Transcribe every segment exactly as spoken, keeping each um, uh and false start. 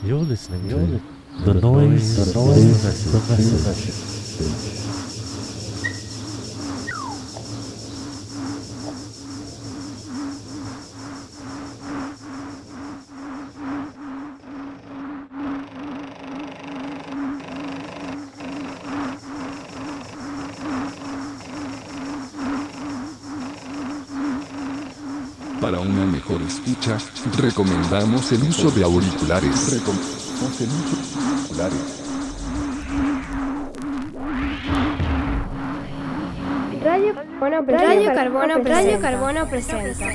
You're listening to The Noise, the noise is the message. Para una mejor escucha, recomendamos el uso de auriculares. Recomendamos el uso de auriculares. Radio Carbono, Radio Carbono, Radio Carbono presenta.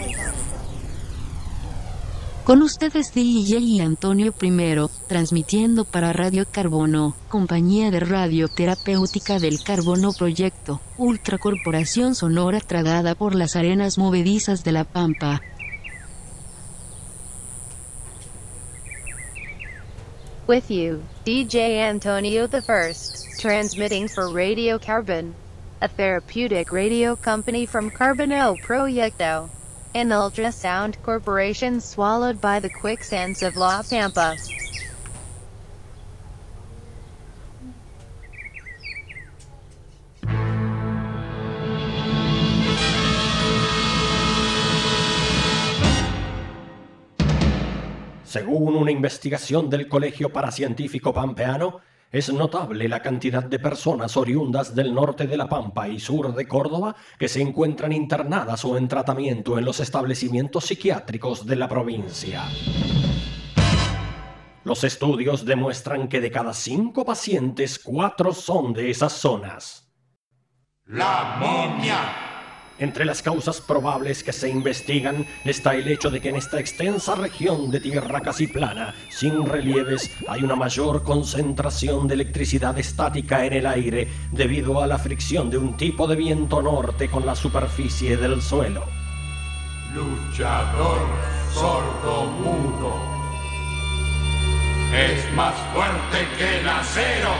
Con ustedes D J y Antonio Primero, transmitiendo para Radio Carbono, compañía de radio terapéutica del Carbono Proyecto, ultracorporación sonora tragada por las arenas movedizas de la Pampa. With you, D J Antonio the First, transmitting for Radio Carbon, a therapeutic radio company from Carbono Proyecto. An ultrasound corporation swallowed by the quicksands of La Pampa. Según una investigación del Colegio Paracientífico Pampeano, es notable la cantidad de personas oriundas del norte de La Pampa y sur de Córdoba que se encuentran internadas o en tratamiento en los establecimientos psiquiátricos de la provincia. Los estudios demuestran que de cada cinco pacientes, cuatro son de esas zonas. ¡La momia! Entre las causas probables que se investigan está el hecho de que en esta extensa región de tierra casi plana, sin relieves, hay una mayor concentración de electricidad estática en el aire debido a la fricción de un tipo de viento norte con la superficie del suelo. Luchador sordomudo es más fuerte que el acero.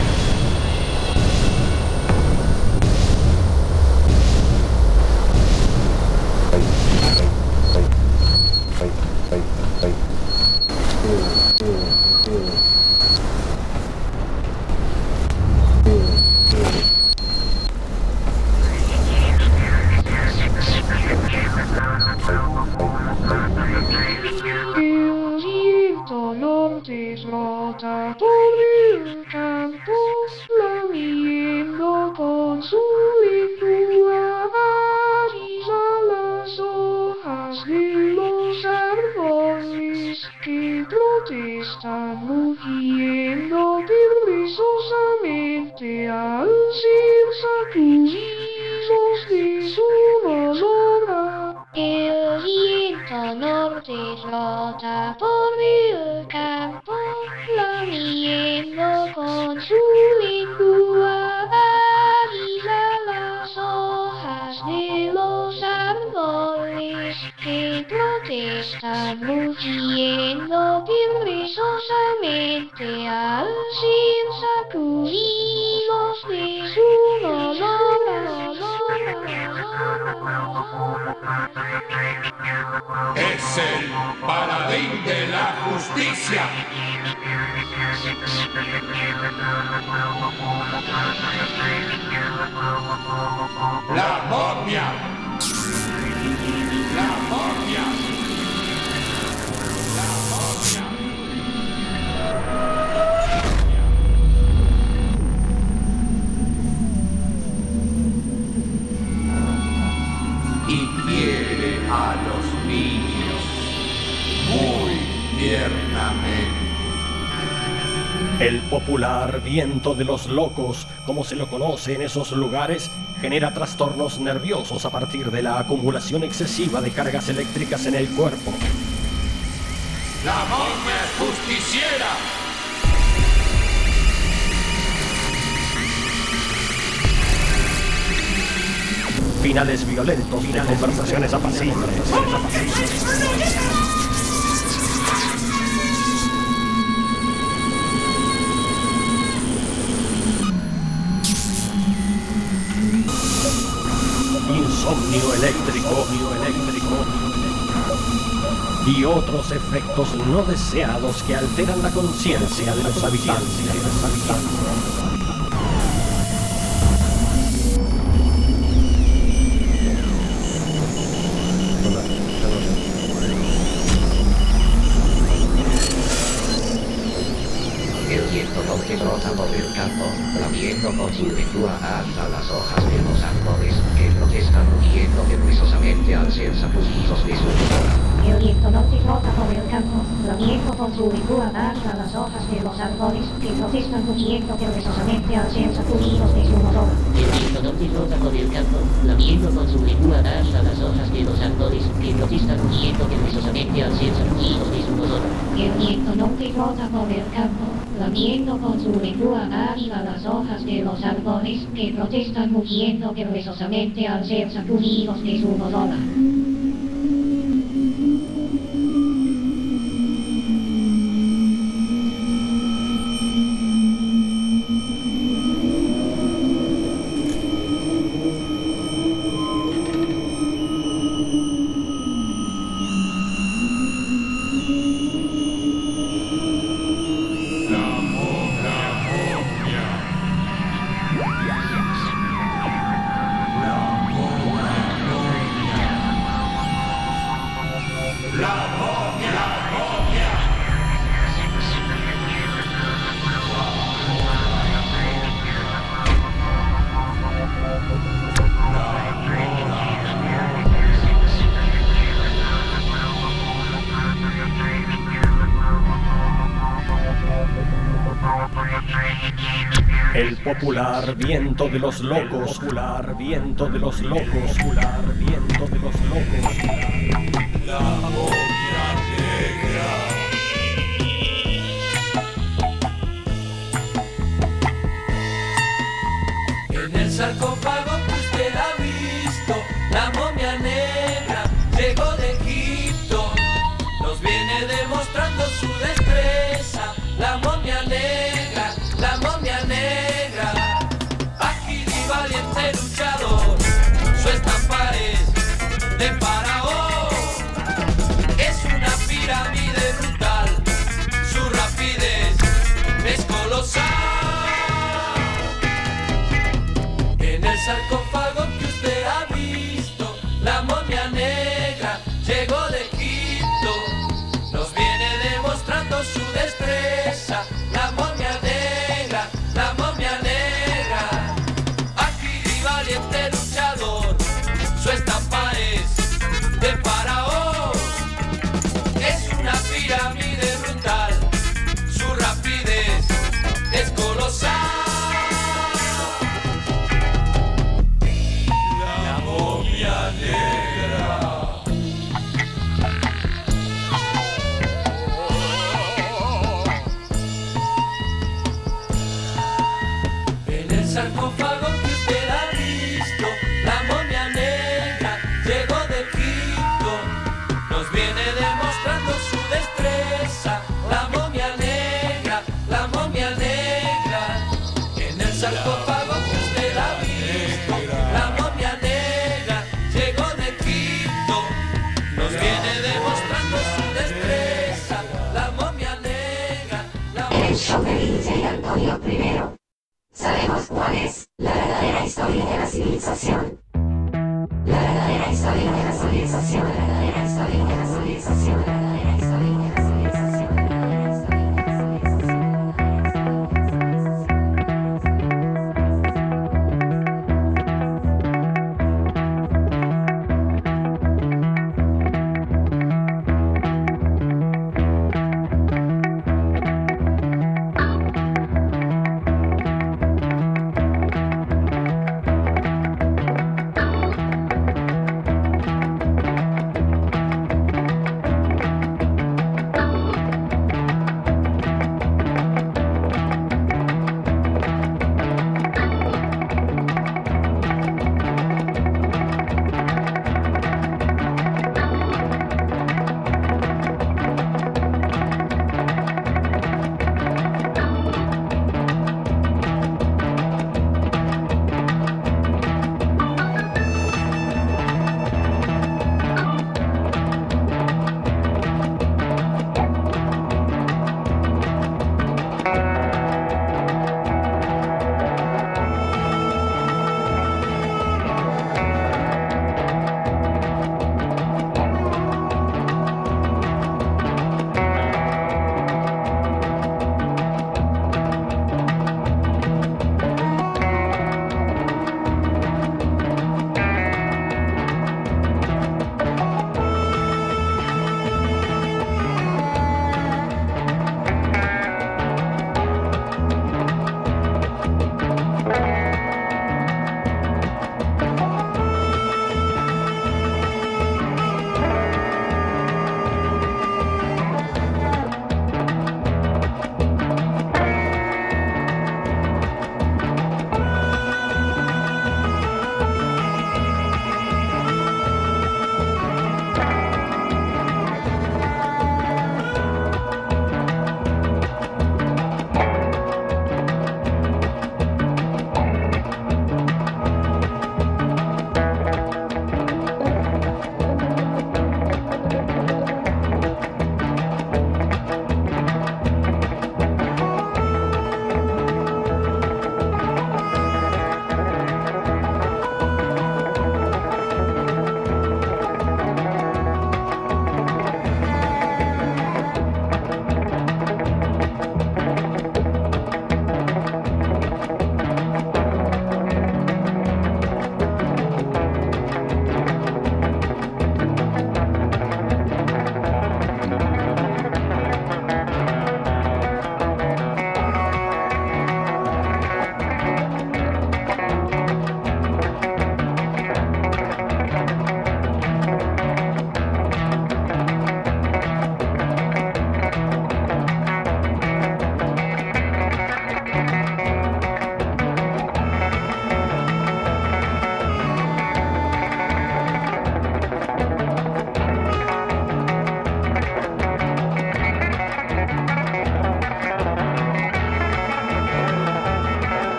El dolor desrota por el campo, lamiendo con su lengua avaricia las hojas de los árboles que protestan mugiendo perezosamente al ser sacudidos de su dolor. El viento norte flota por el campo, lamiendo con su lengua avaricia las hojas de los árboles que protestan mugiendo perezosamente al ser sacudidos de su dolor. Es el paladín de la justicia. La momia. La momia. La momia. Y quiere a los niños muy tiernamente. El popular viento de los locos, como se lo conoce en esos lugares, genera trastornos nerviosos a partir de la acumulación excesiva de cargas eléctricas en el cuerpo. La momia es justiciera. Finales violentos, de conversaciones apacibles. Insomnio eléctrico, eléctrico. y otros efectos no deseados que alteran la conciencia de los habitantes. De los habitantes. El viento que brota por el campo, lamiendo con su lengua alza las hojas de los árboles, que protestan rugiendo nerviosamente al ser sacudidos de su lengua. El viento norte flota por el campo, lamiendo con su lengua alza las hojas de los árboles, que protestan rugiendo nerviosamente al ser sacudidos de su motor. El viento norte flota por el campo, lamiendo con su lengua alza las hojas de los árboles, que protestan rugiendo nerviosamente al ser sacudidos de su motor. El viento norte flota por el campo, lamiendo con su lengua ávida las hojas de los árboles, que protestan mugiendo nerviosamente al ser sacudidos de su motor. El popular viento de los locos, popular viento de los locos, popular viento de los locos. La momia negra. En el sarcófago que usted ha visto, la momia negra llegó de Egipto. Nos viene demostrando su destreza, la momia negra, la momia negra. Ágil y valiente luchador, su estampa es de faraón. Es una pirámide brutal, su rapidez es colosal. En el sarcófago que usted ha visto, la momia negra llegó de Egipto. Nos viene demostrando su destreza, la momia negra, la momia negra. Ágil y valiente luchador, su estampa es de faraón. Es una pirámide brutal, su rapidez es colosal. La momia negra. En el sarcófago que usted ha visto, la momia negra llegó de Egipto. Nos viene demostrando su destreza, la momia negra, la momia negra. En el sarcófago que usted ha visto, la momia negra llegó de Egipto. Nos viene demostrando su destreza, la momia negra, la momia negra. En el show de D J Antonio primero, sabemos cuál es la verdadera historia de la civilización. La verdadera historia de la civilización, la verdadera historia de la civilización, la verdadera historia de la civilización.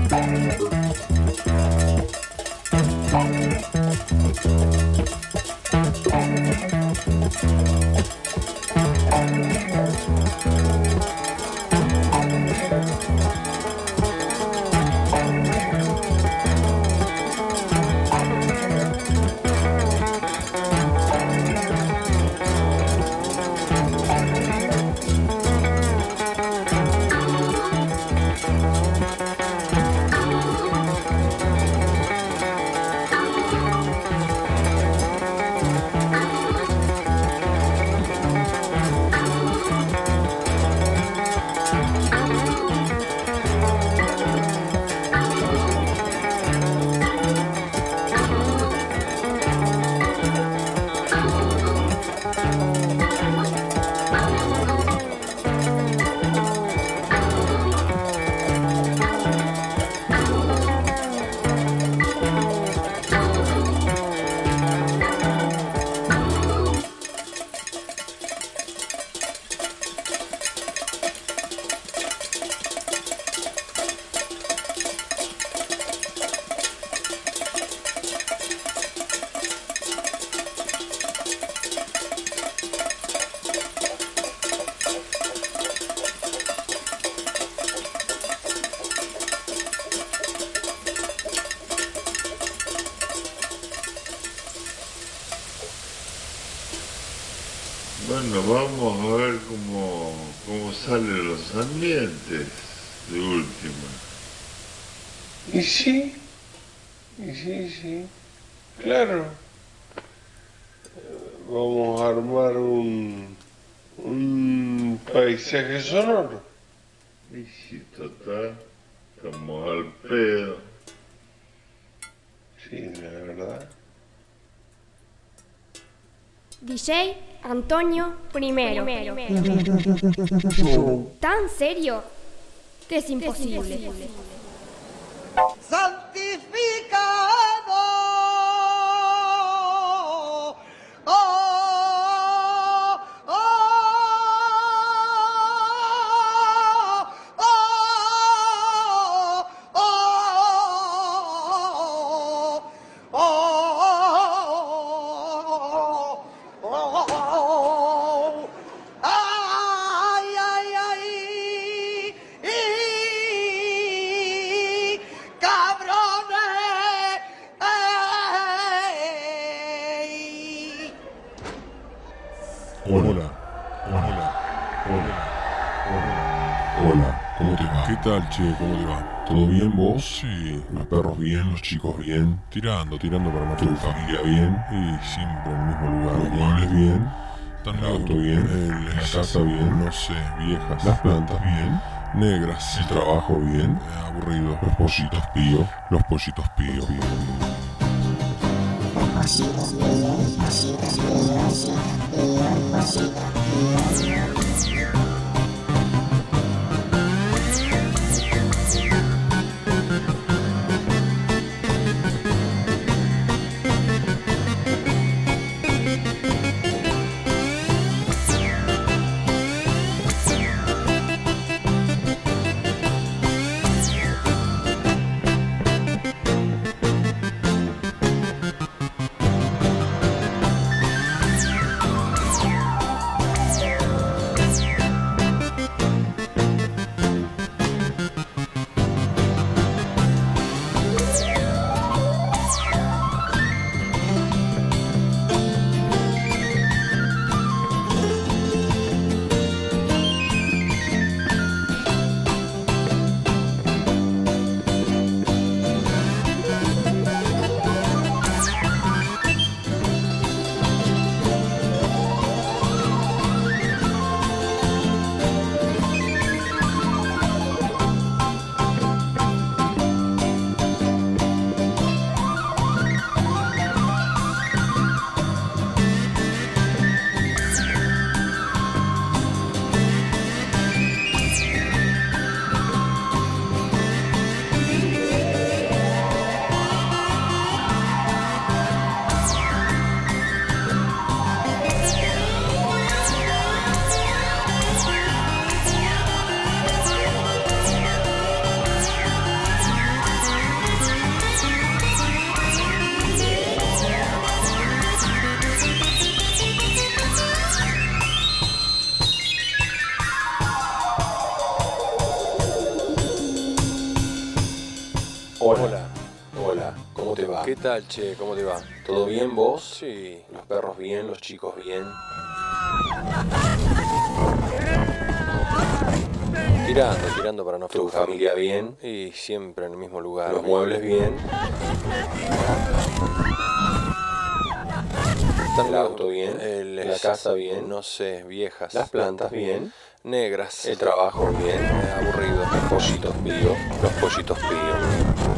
Bueno, vamos a ver cómo, cómo salen los ambientes de última. Y sí, y sí, sí, claro. Vamos a armar un, un paisaje sonoro. Y si total, estamos al pedo. Sí, la verdad. D J Antonio Primero. ¿Tan serio? Que es imposible. Santificado. Oh, oh, oh, oh, oh, oh, ay, ay, ay, cabrones, ey. Hola, hola, hola, hola, hola, ¿cómo te va? ¿Qué tal, che? ¿Cómo te va? ¿Todo bien vos? Sí. ¿Los perros bien? ¿Los chicos bien? Tirando, tirando para la ¿Tu familia bien? Y siempre en el mismo lugar. ¿Los muebles bien? ¿El auto bien? ¿La casa bien? No sé, viejas. ¿Las plantas bien? Negras. ¿El trabajo bien? Eh, aburrido. ¿Los pollitos pío? Los pollitos pío. pío, pío. Cositas bien, cositas bien, cositas bien, cositas bien. Hola. Hola, ¿cómo te va? ¿Qué tal, che? ¿Cómo te va? ¿Todo bien vos? Sí. ¿Los perros bien? ¿Los chicos bien? Tirando, tirando para no... ¿Tu familia bien? Y siempre en el mismo lugar. ¿Los muebles bien? ¿El auto bien? El, ¿La casa bien? No sé, viejas. ¿Las plantas bien? Negras. ¿El trabajo bien? Eh, aburrido. ¿Los pollitos pío? Los pollitos pío.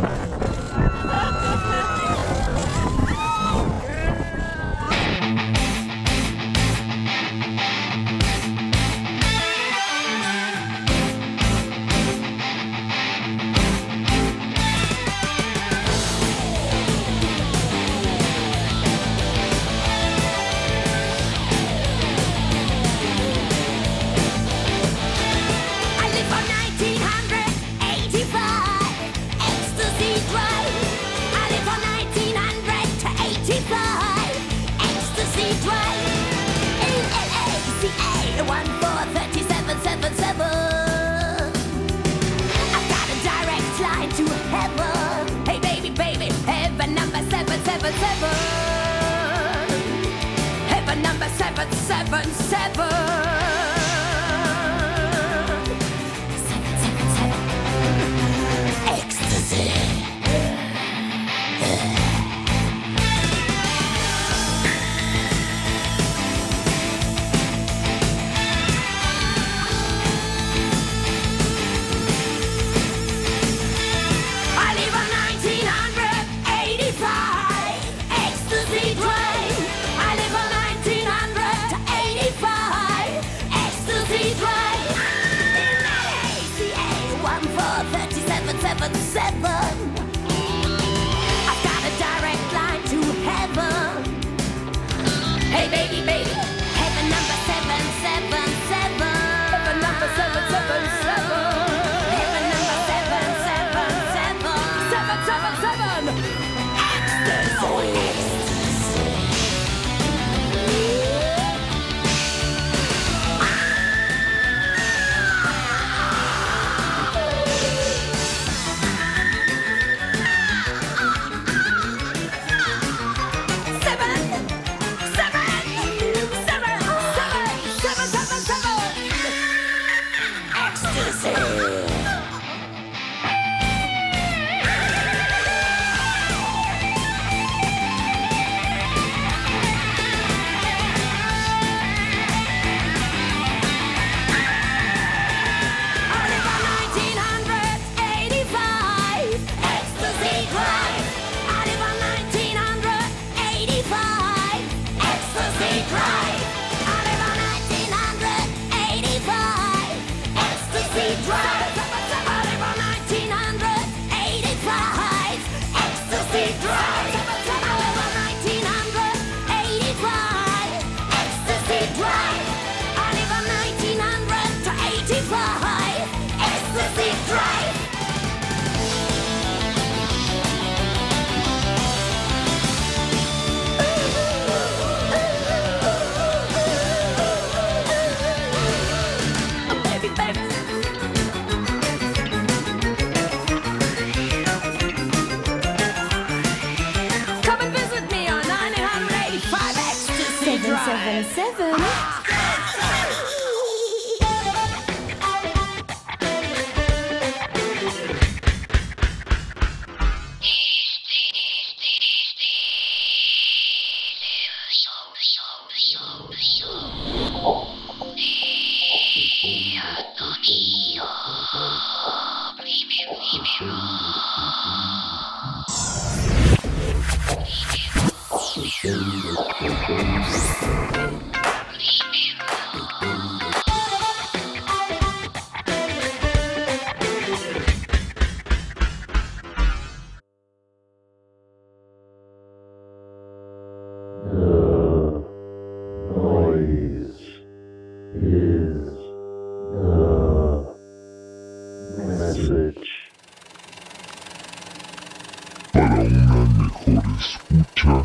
Para una mejor escucha,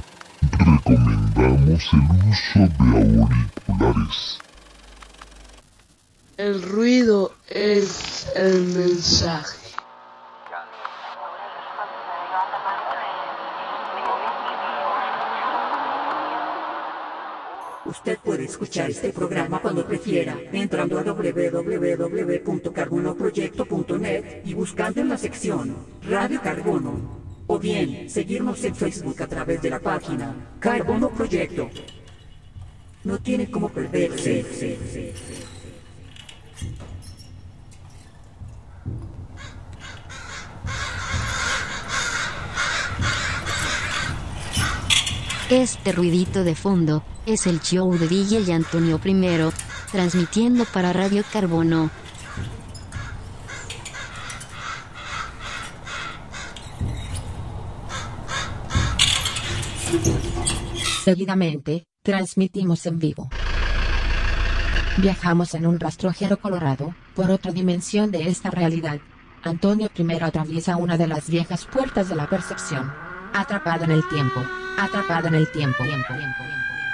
recomendamos el uso de auriculares. El ruido es el mensaje. Usted puede escuchar este programa cuando prefiera, entrando a doble u doble u doble u punto carbono proyecto punto net y buscando en la sección Radio Carbono. O bien, seguirnos en Facebook a través de la página Carbono Proyecto. No tiene cómo perderse. Este ruidito de fondo es el show de D J Antonio primero, transmitiendo para Radio Carbono. Seguidamente, transmitimos en vivo. Viajamos en un rastrojero colorado, por otra dimensión de esta realidad. Antonio primero atraviesa una de las viejas puertas de la percepción. Atrapado en el tiempo. Atrapado en el tiempo. tiempo, tiempo, tiempo.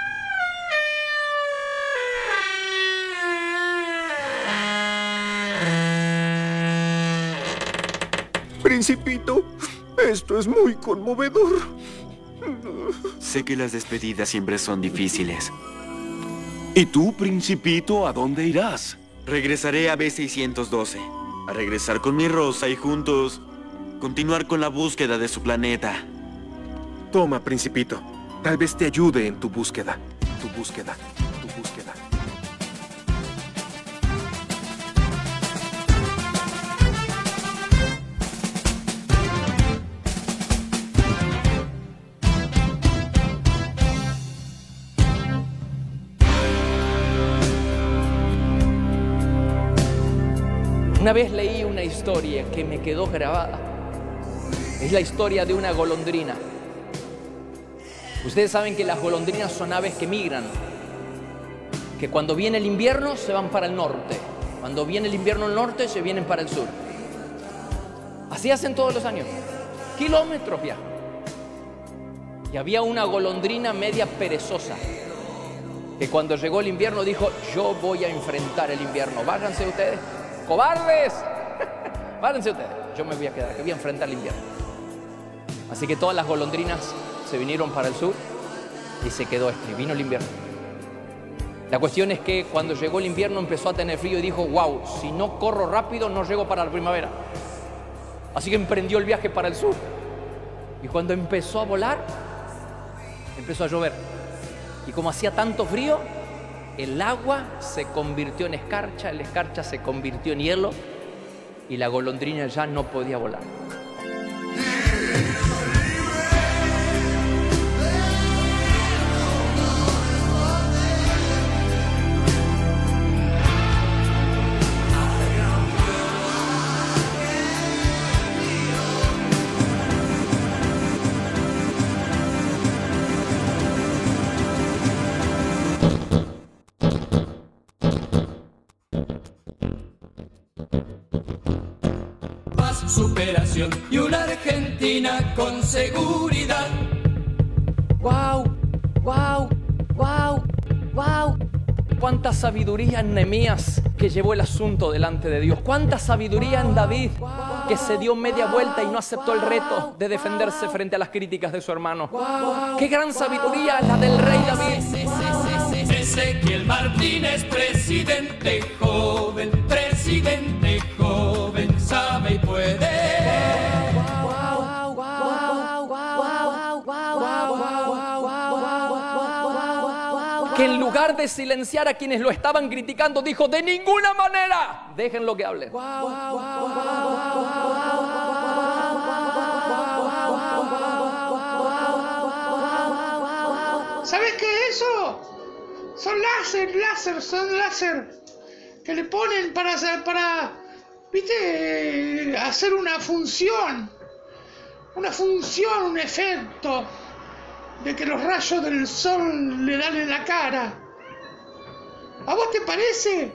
Principito, esto es muy conmovedor. Sé que las despedidas siempre son difíciles. ¿Y tú, Principito, a dónde irás? Regresaré a B seiscientos doce. A regresar con mi Rosa y juntos continuar con la búsqueda de su planeta. Toma, Principito. Tal vez te ayude en tu búsqueda. Tu búsqueda. Tu búsqueda. Una vez leí una historia que me quedó grabada. Es la historia de una golondrina. Ustedes saben que las golondrinas son aves que migran, que cuando viene el invierno se van para el norte, cuando viene el invierno al norte se vienen para el sur. Así hacen todos los años, kilómetros viajan. Y había una golondrina media perezosa, que cuando llegó el invierno dijo: yo voy a enfrentar el invierno, váyanse ustedes, cobardes, váyanse ustedes, yo me voy a quedar, que voy a enfrentar el invierno. Así que todas las golondrinas se vinieron para el sur y se quedó este, vino el invierno. La cuestión es que cuando llegó el invierno empezó a tener frío y dijo: wow, si no corro rápido no llego para la primavera. Así que emprendió el viaje para el sur. Y cuando empezó a volar, empezó a llover. Y como hacía tanto frío, el agua se convirtió en escarcha, la escarcha se convirtió en hielo y la golondrina ya no podía volar. Superación y una Argentina con seguridad. ¡Wow! ¡Wow! ¡Wow! ¡Wow! Cuánta sabiduría en Nehemías, que llevó el asunto delante de Dios. Cuánta sabiduría en David, que se dio media vuelta y no aceptó el reto de defenderse frente a las críticas de su hermano. ¡Qué gran sabiduría la del rey David! Ezequiel Martínez, presidente joven, presidente joven, sabe y puede. Que en lugar de silenciar a quienes lo estaban criticando, dijo: de ninguna manera, déjenlo que hable. ¿Sabes qué es eso? Son láser, láser, son láser que le ponen para hacer, para, viste, hacer una función, una función, un efecto de que los rayos del sol le dan en la cara. ¿A vos te parece?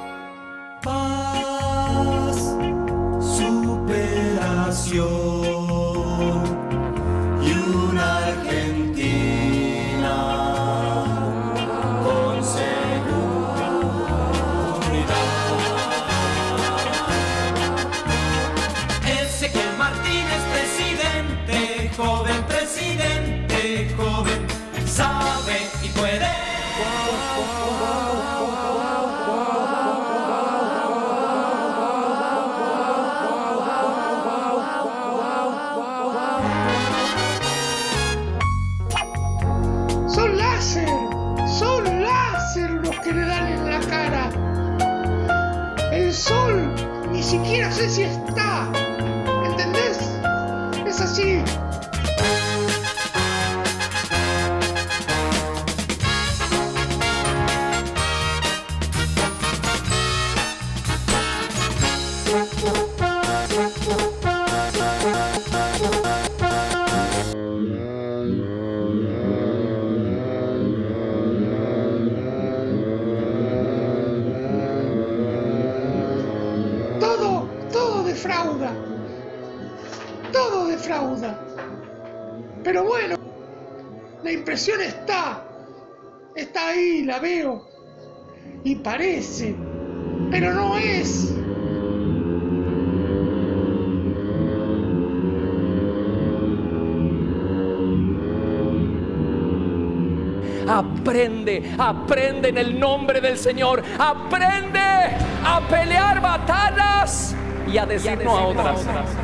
Paz, superación y una Argentina con seguridad. Ezequiel Martínez, presidente joven, presidente joven, sabe y puede. sé si está. ¿Entendés? Es así. Todo, todo defrauda. Todo defrauda. Pero bueno, la impresión está. Está ahí, la veo. Y parece. Pero no es. Aprende, aprende en el nombre del Señor. Aprende a pelear batallas y a decir no a otras.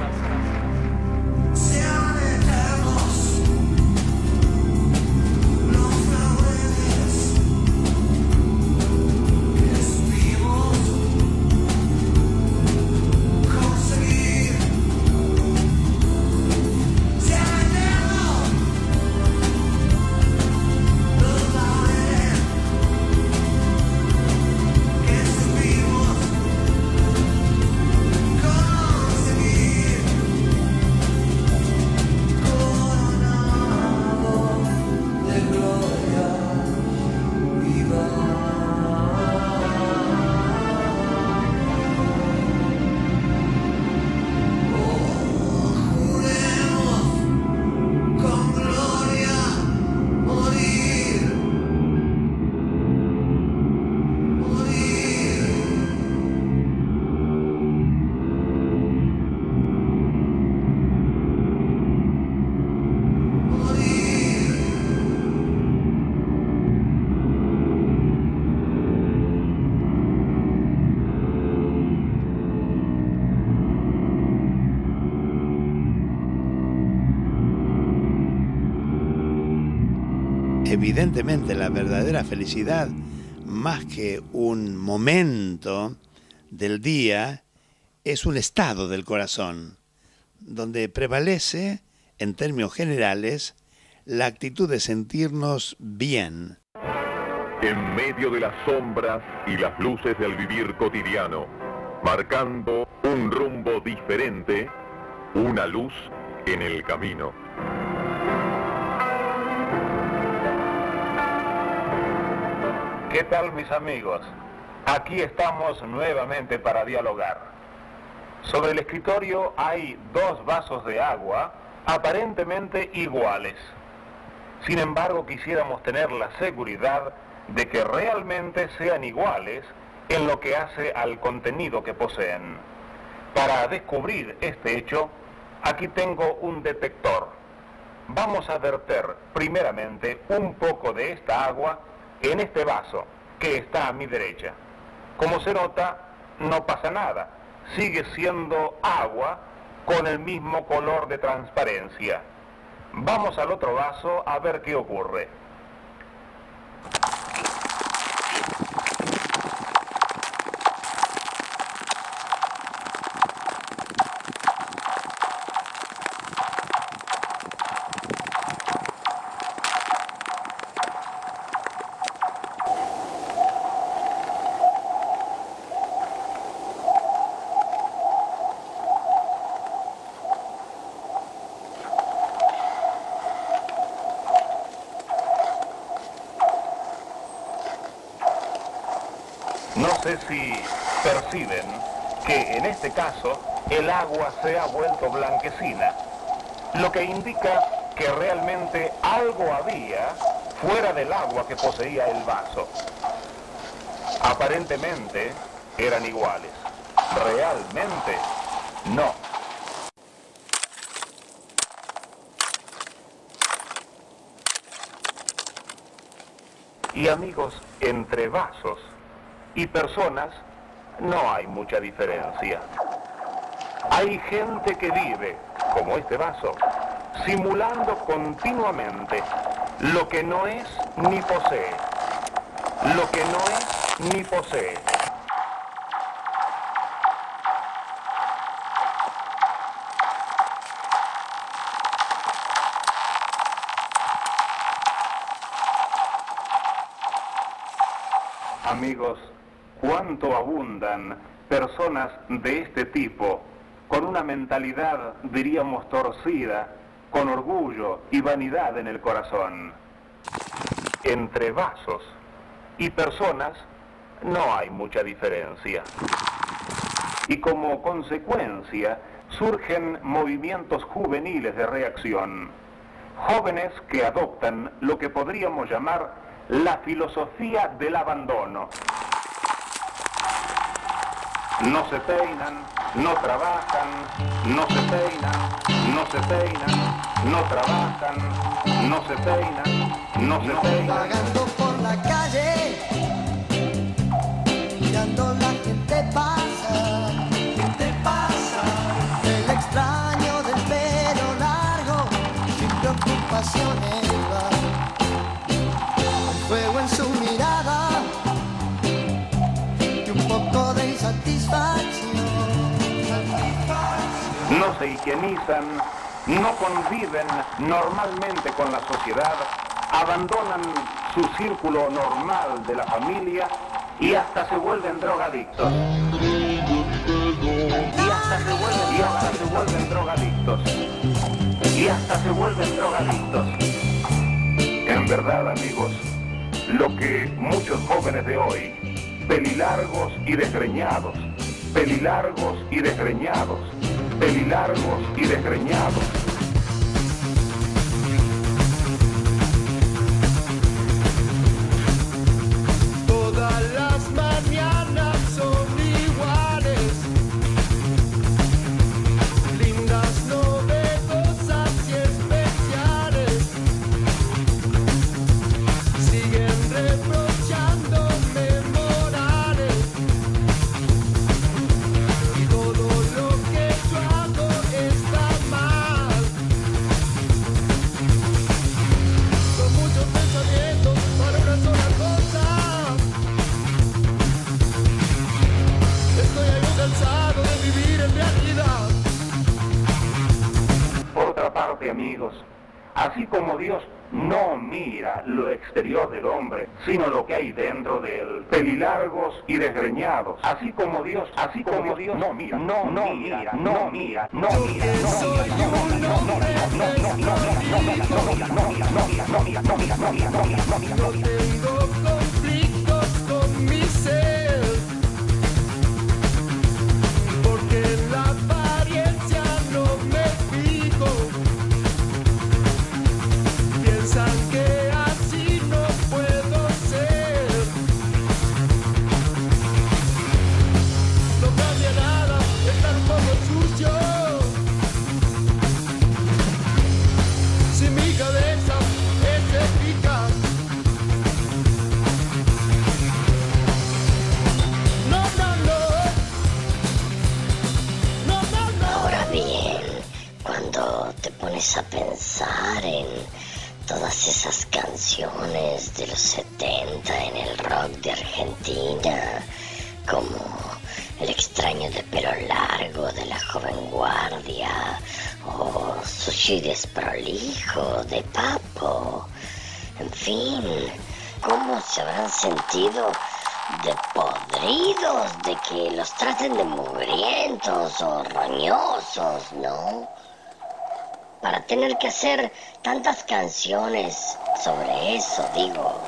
Evidentemente, la verdadera felicidad, más que un momento del día, es un estado del corazón, donde prevalece, en términos generales, la actitud de sentirnos bien. En medio de las sombras y las luces del vivir cotidiano, marcando un rumbo diferente, una luz en el camino. ¿Qué tal, mis amigos? Aquí estamos nuevamente para dialogar. Sobre el escritorio hay dos vasos de agua aparentemente iguales. Sin embargo, quisiéramos tener la seguridad de que realmente sean iguales en lo que hace al contenido que poseen. Para descubrir este hecho, aquí tengo un detector. Vamos a verter primeramente un poco de esta agua en este vaso, que está a mi derecha. Como se nota, no pasa nada. Sigue siendo agua con el mismo color de transparencia. Vamos al otro vaso a ver qué ocurre. No sé si perciben que en este caso el agua se ha vuelto blanquecina, lo que indica que realmente algo había fuera del agua que poseía el vaso. Aparentemente eran iguales, realmente no. Y amigos, entre vasos y personas no hay mucha diferencia. Hay gente que vive, como este vaso, simulando continuamente lo que no es ni posee. Lo que no es ni posee. Amigos, cuánto abundan personas de este tipo, con una mentalidad, diríamos, torcida, con orgullo y vanidad en el corazón. Entre vasos y personas no hay mucha diferencia. Y como consecuencia surgen movimientos juveniles de reacción. Jóvenes que adoptan lo que podríamos llamar la filosofía del abandono. No se peinan, no trabajan, no se peinan, no se peinan, no trabajan, no se peinan, no se peinan. Vagando por la calle, mirando la gente pasa, gente pasa. El extraño del pelo largo, sin preocupaciones va. El fuego en su mirada y un poco de insatisfacción. No se higienizan, no conviven normalmente con la sociedad, abandonan su círculo normal de la familia y hasta se vuelven drogadictos. Y hasta se vuelven, y hasta se vuelven drogadictos. Y hasta se vuelven drogadictos. En verdad, amigos, lo que muchos jóvenes de hoy, pelilargos y desgreñados, pelilargos y desgreñados, pelilargos y desgreñados. Todas las mañanas son iguales, lindas, novedosas y especiales. Siguen reprochándome morales y todo lo que yo hago está mal. Son muchos pensamientos para una sola cosa. Estoy algo cansado de vivir en realidad. Por otra parte, amigos, así como Dios no mira lo exterior del hombre, sino lo que hay dentro de él, pelilargos y desgreñados, así como Dios, así como Dios no mira, no, no mira, no mira, no mira, no mira, no mira, no mira, no mira, no mira, no mira, no mira, no mira, no mira, no mira, no mira, no mira, no mira, no mira. Tengo conflictos con mi ser, porque en la apariencia no me fijo. Piensan que así no puedo ser. No cambia nada estar un poco sucio. Si mi cabeza es eficaz. No, no, no. No, no, no. Ahora bien, cuando te pones a pensar en todas esas canciones de los setenta en el rock de Argentina, como El extraño de pelo largo de la joven guardia, o Sushi desprolijo de Papo, en fin, ¿cómo se habrán sentido de podridos, de que los traten de mugrientos o roñosos, ¿no? Para tener que hacer tantas canciones sobre eso, digo.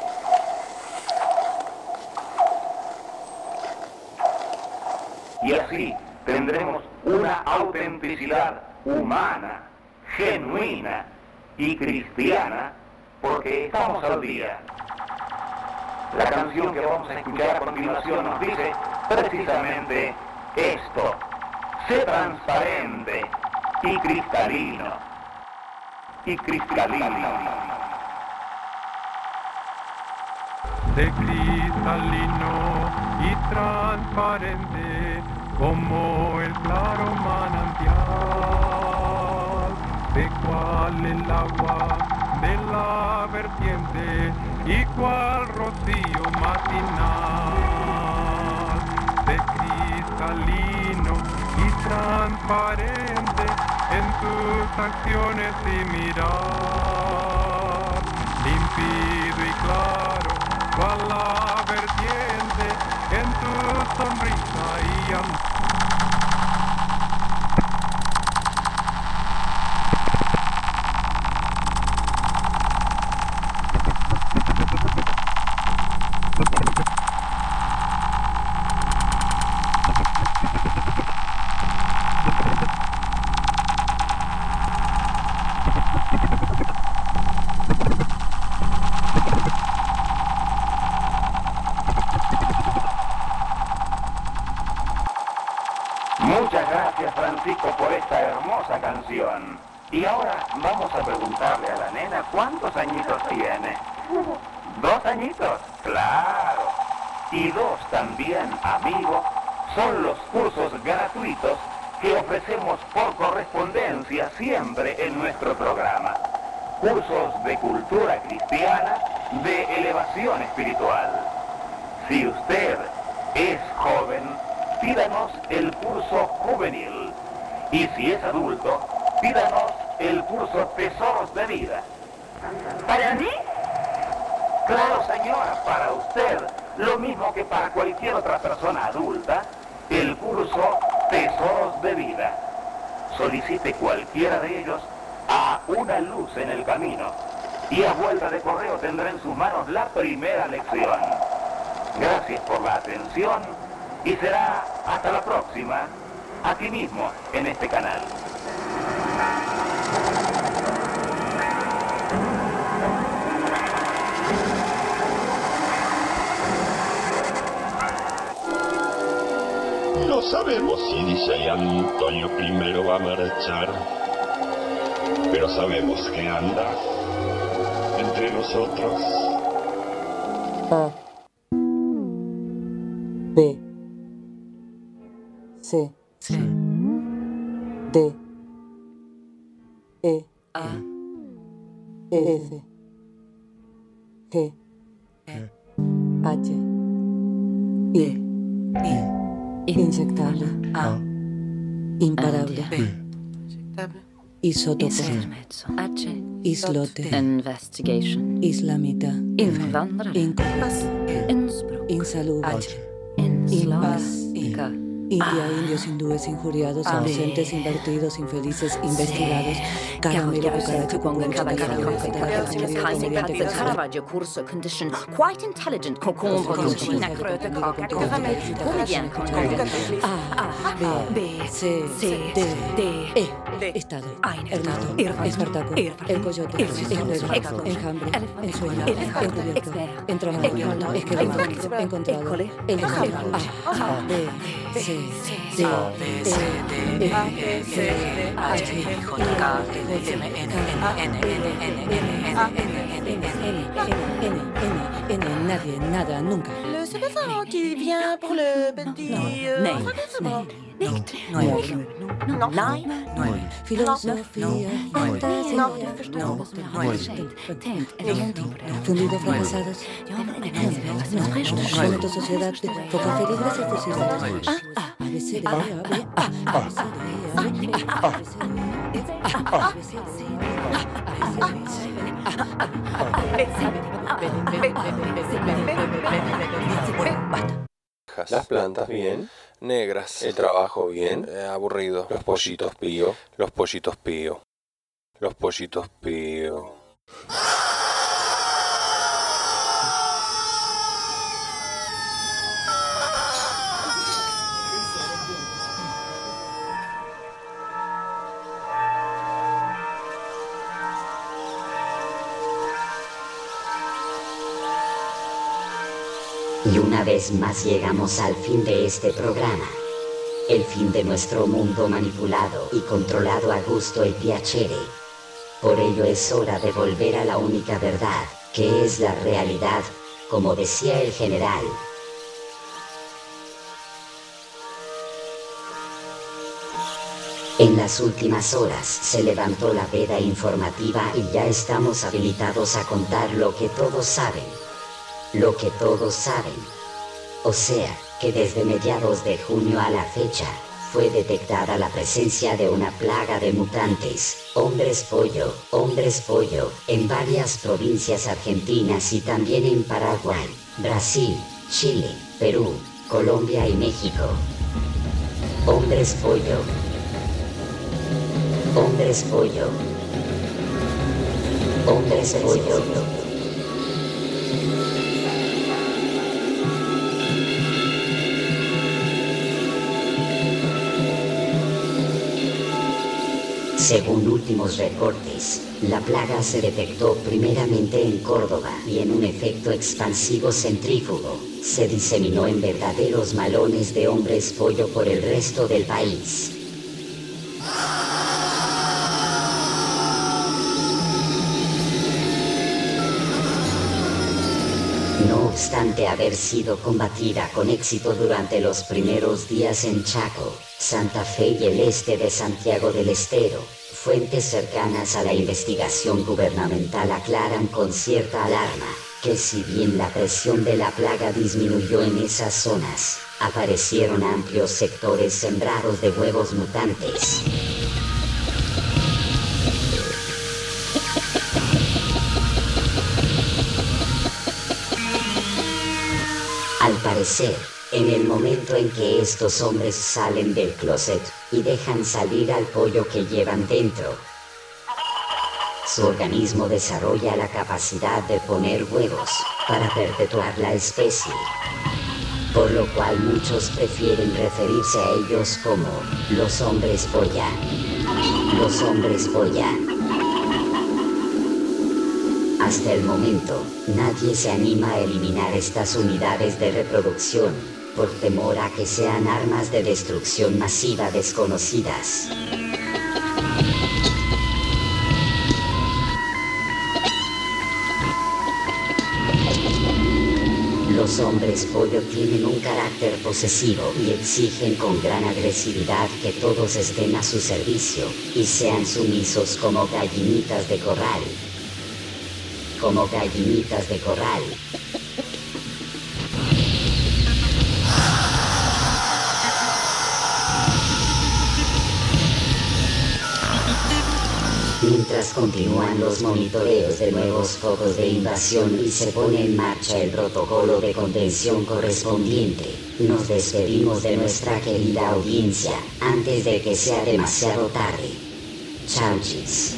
Y así tendremos una autenticidad humana, genuina y cristiana, porque estamos al día. La canción que vamos a escuchar a continuación nos dice precisamente esto: sé transparente y cristalino. Y cristalino. De cristalino y transparente como el claro manantial, de cual el agua de la vertiente y cual rocío matinal, de cristalino y transparente en tus acciones y mirar, límpido y claro cual la vertiente en tu sonrisa y amor. Muchas gracias, Francisco, por esta hermosa canción. Y ahora vamos a preguntarle a la nena cuántos añitos tiene. ¿Dos añitos? Claro. Y dos también, amigo, son los cursos gratuitos que ofrecemos por correspondencia siempre en nuestro programa. Cursos de cultura cristiana, de elevación espiritual. Si usted es joven, pídanos el curso juvenil. Y si es adulto, pídanos el curso Tesoros de Vida. ¿Para mí? Claro, señora, para usted. Lo mismo que para cualquier otra persona adulta, el curso Tesoros de Vida. Solicite cualquiera de ellos a Una Luz en el Camino. Y a vuelta de correo tendrá en sus manos la primera lección. Gracias por la atención. Y será hasta la próxima, aquí mismo, en este canal. No sabemos si D J Antonio primero va a marchar, pero sabemos que anda entre nosotros. A. B. C, C, D, E, A, F, G, H, I, inyectable, A, imparable, isótopo, H, islote, investigation, islamita, inco, insalubre, impas, India, indios, hindúes, injuriados, ausentes, invertidos, infelices, investigados, caramelo, cucaracha, congoncha, Caravaggio, curso, condition, quite intelligent, concombre, lucina, crote, coca, caramel, bien, A, B, C, D, E, Estado, Ernesto, Espartaco, el coyote, Herrero, enjambre, ensueño, encubierto, entramado, esqueleto, encontrado, el A, B, C, D, E, F, G, H, I, J, M, N, N, N, N, N, N, N, N, nadie, nada, nunca. Le céphale qui vient pour le petit... Nein, nein, nein, nein, filosofía, fantasía, fundidos fracasados, momento sociedad, poca feligres y fusilados. A, B, C, D, A, B, A, A, B, C, D, A, B, C, Las plantas bien, negras, el trabajo bien, eh, aburrido, los pollitos pío, los pollitos pío, los pollitos pío. Y una vez más llegamos al fin de este programa. El fin de nuestro mundo manipulado y controlado a gusto y piacere. Por ello es hora de volver a la única verdad, que es la realidad, como decía el general. En las últimas horas se levantó la veda informativa y ya estamos habilitados a contar lo que todos saben. Lo que todos saben. O sea, que desde mediados de junio a la fecha, fue detectada la presencia de una plaga de mutantes, hombres pollo, hombres pollo, en varias provincias argentinas y también en Paraguay. Brasil, Chile, Perú, Colombia y México. Hombres pollo. Hombres pollo. Hombres pollo. Según últimos reportes, la plaga se detectó primeramente en Córdoba y en un efecto expansivo centrífugo, se diseminó en verdaderos malones de hombres pollo por el resto del país. No obstante haber sido combatida con éxito durante los primeros días en Chaco, Santa Fe y el este de Santiago del Estero, fuentes cercanas a la investigación gubernamental aclaran con cierta alarma que si bien la presión de la plaga disminuyó en esas zonas, aparecieron amplios sectores sembrados de huevos mutantes. Al parecer, en el momento en que estos hombres salen del closet y dejan salir al pollo que llevan dentro, su organismo desarrolla la capacidad de poner huevos para perpetuar la especie, por lo cual muchos prefieren referirse a ellos como los hombres polla. Los hombres polla. Hasta el momento, nadie se anima a eliminar estas unidades de reproducción, por temor a que sean armas de destrucción masiva desconocidas. Los hombres pollo tienen un carácter posesivo y exigen con gran agresividad que todos estén a su servicio y sean sumisos como gallinitas de corral. Como gallinitas de corral. Mientras continúan los monitoreos de nuevos focos de invasión y se pone en marcha el protocolo de contención correspondiente, nos despedimos de nuestra querida audiencia antes de que sea demasiado tarde. Chauchis.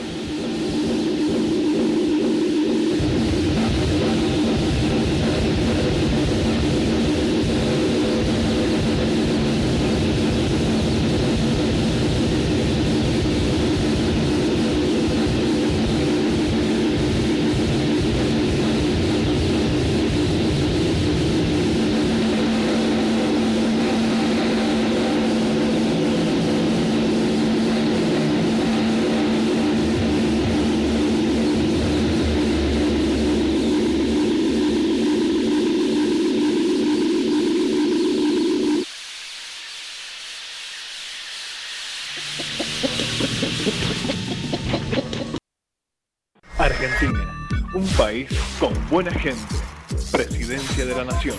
Argentina, un país con buena gente. Presidencia de la Nación.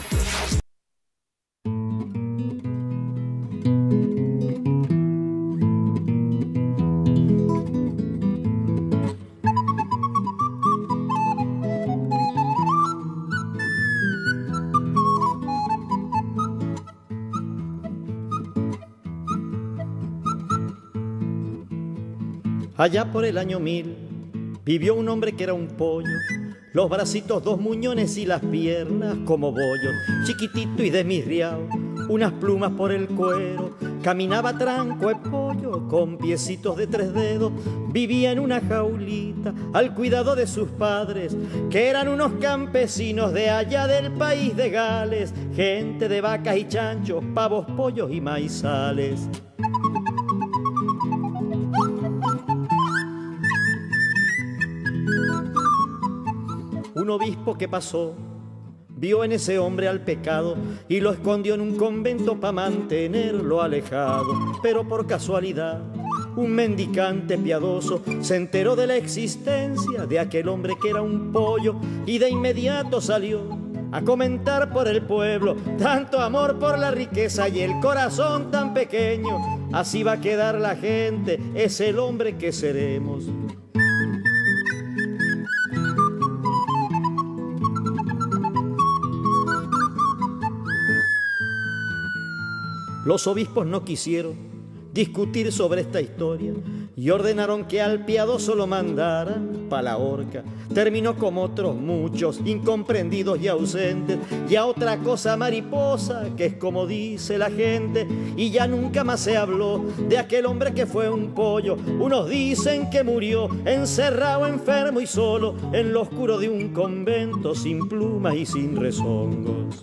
Allá por el año mil vivió un hombre que era un pollo, los bracitos dos muñones y las piernas como bollos, chiquitito y desmirriado, unas plumas por el cuero, caminaba tranco de pollo con piecitos de tres dedos, vivía en una jaulita al cuidado de sus padres, que eran unos campesinos de allá del país de Gales, gente de vacas y chanchos, pavos, pollos y maizales. Un obispo que pasó vio en ese hombre al pecado y lo escondió en un convento para mantenerlo alejado. Pero por casualidad, un mendicante piadoso se enteró de la existencia de aquel hombre que era un pollo y de inmediato salió a comentar por el pueblo tanto amor por la riqueza y el corazón tan pequeño. Así va a quedar la gente, es el hombre que seremos. Los obispos no quisieron discutir sobre esta historia y ordenaron que al piadoso lo mandaran pa' la horca. Terminó como otros muchos, incomprendidos y ausentes, y a otra cosa mariposa, que es como dice la gente, y ya nunca más se habló de aquel hombre que fue un pollo. Unos dicen que murió encerrado, enfermo y solo, en lo oscuro de un convento, sin plumas y sin rezongos.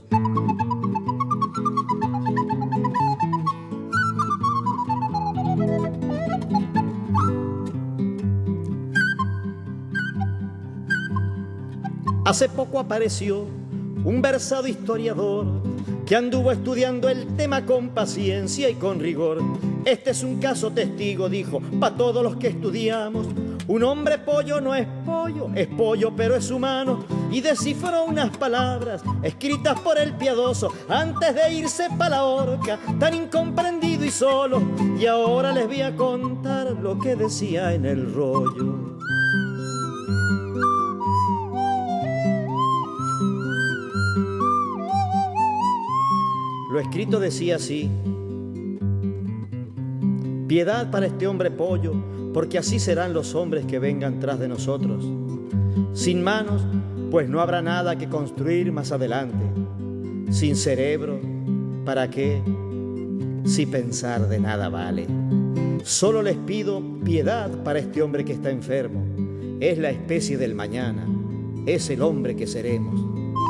Hace poco apareció un versado historiador que anduvo estudiando el tema con paciencia y con rigor. Este es un caso testigo, dijo, pa' todos los que estudiamos. Un hombre pollo no es pollo, es pollo pero es humano. Y descifró unas palabras escritas por el piadoso antes de irse pa' la horca, tan incomprendido y solo. Y ahora les voy a contar lo que decía en el rollo. Lo escrito decía así: piedad para este hombre pollo, porque así serán los hombres que vengan tras de nosotros. Sin manos, pues no habrá nada que construir más adelante. Sin cerebro, ¿para qué? Si pensar de nada vale. Solo les pido piedad para este hombre que está enfermo. Es la especie del mañana, es el hombre que seremos.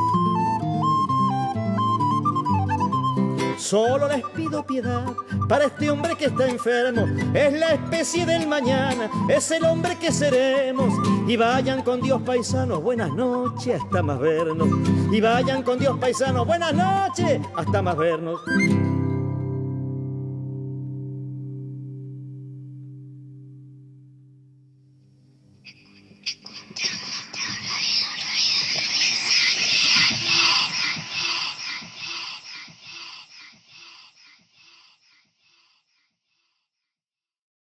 Solo les pido piedad para este hombre que está enfermo. Es la especie del mañana, es el hombre que seremos. Y vayan con Dios, paisanos, buenas noches, hasta más vernos. Y vayan con Dios, paisanos, buenas noches, hasta más vernos.